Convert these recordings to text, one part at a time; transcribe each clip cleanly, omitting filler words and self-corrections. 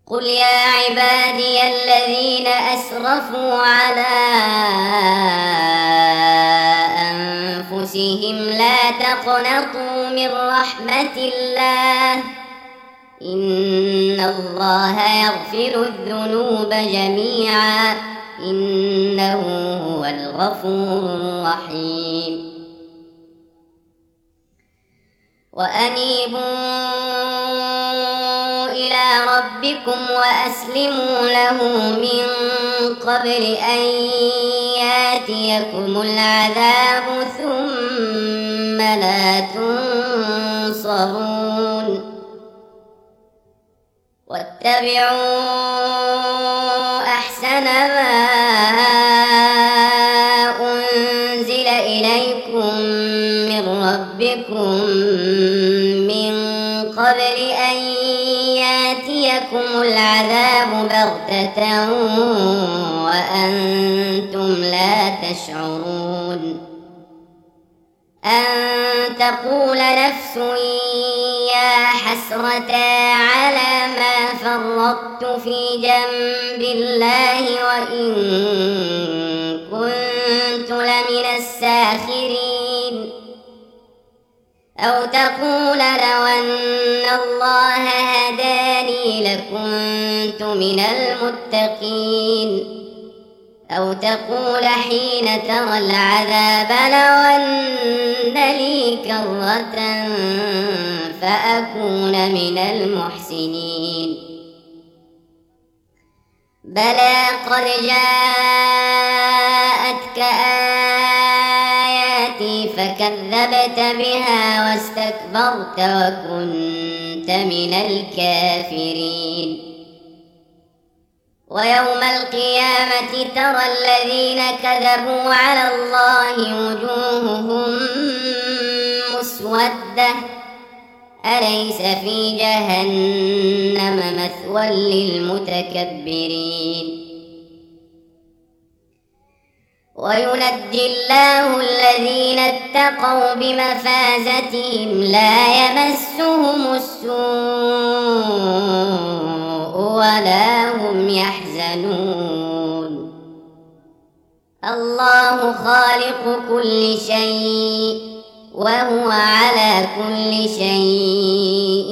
قل يا عبادي الذين أسرفوا على أنفسهم لا تقنطوا من رحمة الله إن الله يغفر الذنوب جميعا إنه هو الغفور الرحيم وأنيبوا إلى ربكم وأسلموا له من قبل أن يأتيكم العذاب ثم لا تنصرون واتبعوا أحسن ما أنزل إليكم من ربكم من قبل أن يأتيكم العذاب بغتة وأنتم لا تشعرون أن تقول نفس يا حسرة على ما فرطت في جنب الله وإن كنت لمن الساخرين أو تقول لو أن الله هداني لكنت من المتقين أو تقول حين ترى العذاب لو أن لي كرة فأكون من المحسنين بلى قد جاءتك آياتي فكذبت بها واستكبرت وكنت من الكافرين ويوم القيامة ترى الذين كذبوا على الله وجوههم مسودة أليس في جهنم مثوى للمتكبرين وينجي الله الذين اتقوا بمفازتهم لا يمسهم السوء ولا هم يحزنون الله خالق كل شيء وهو على كل شيء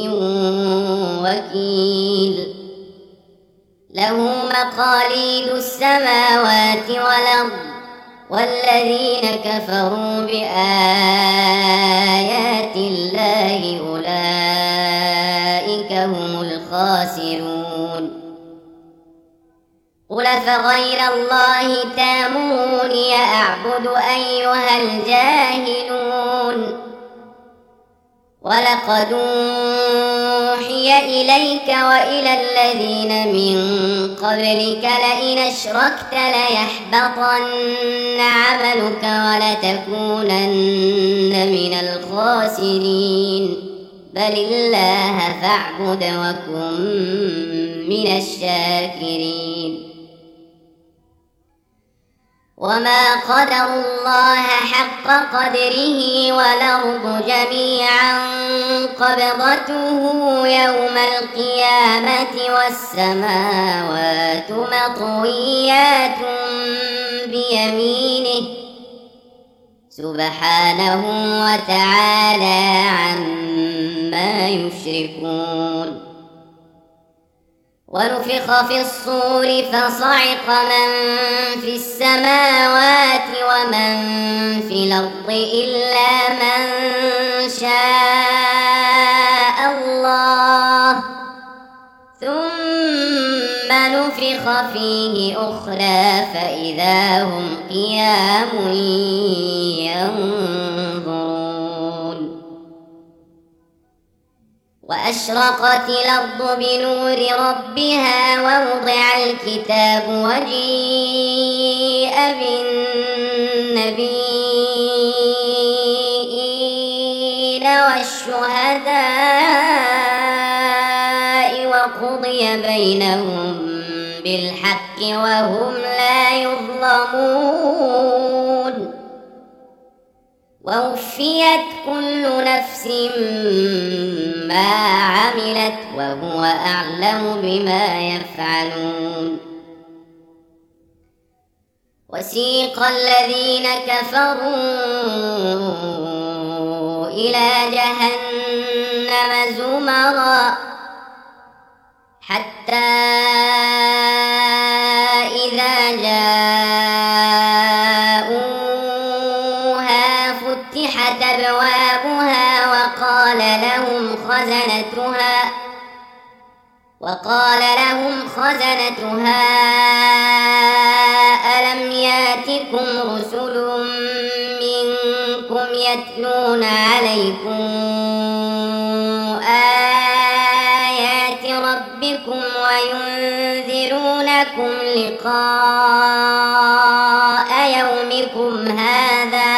وكيل له مقاليد السماوات والأرض والذين كفروا بآيات الله أولئك هم الخاسرون قل فغير الله تأمروني أعبد أيها الجاهلون ولقد أوحي إليك وإلى الذين من قبلك لئن أشركت ليحبطن عملك ولتكونن من الخاسرين بل الله فاعبد وكن من الشاكرين وما قدروا الله حق قدره والأرض جميعا قبضته يوم القيامة والسماوات مطويات بيمينه سبحانه وتعالى عما يشركون ونفخ في الصور فصعق من في السماوات ومن في الأرض إلا من شاء الله ثم نفخ فيه أخرى فإذا هم قيام ينظرون وأشرقت الأرض بنور ربها ووضع الكتاب وجيء بالنبيين والشهداء وقضي بينهم بالحق وهم لا يظلمون ووفيت كل نفس ما عملت وهو أعلم بما يفعلون. وسيق الذين كفروا إلى جهنم زمرا حتى إذا جاءوها فتحت أبوابها وقال لهم خزنتها ألم ياتكم رسل منكم يتلون عليكم آيات ربكم وينذرونكم لقاء يومكم هذا؟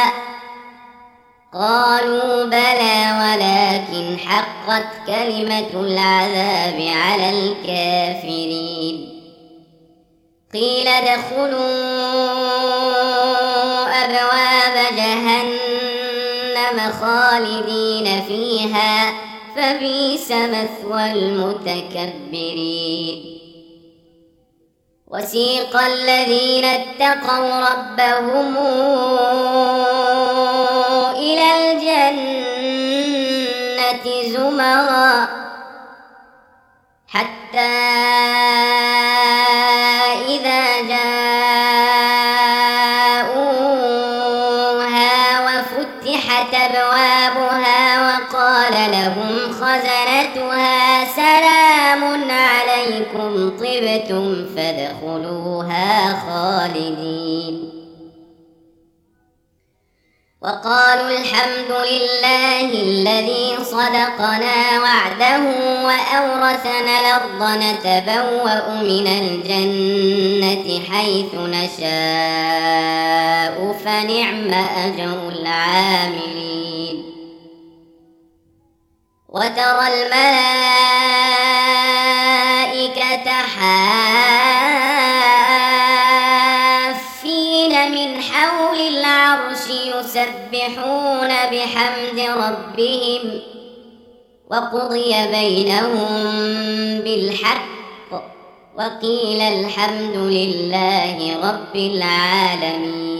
قالوا بلى ولكن حقت كلمة العذاب على الكافرين. قيل ادخلوا أبواب جهنم خالدين فيها فبئس مثوى المتكبرين. وسيق الذين اتقوا ربهم إلى الجنة زمرا حتى إذا جاءوها وفتحت أبوابها وقال لهم خزنتها سلام عليكم طبتم فادخلوها خالدين. وقالوا الحمد لله الذي صدقنا وعده وأورثنا الأرض نتبوأ من الجنة حيث نشاء فنعم أجر العاملين. وترى الملائكة حافين من حول العرش يسبحون بحمد ربهم وقضي بينهم بالحق وقيل الحمد لله رب العالمين.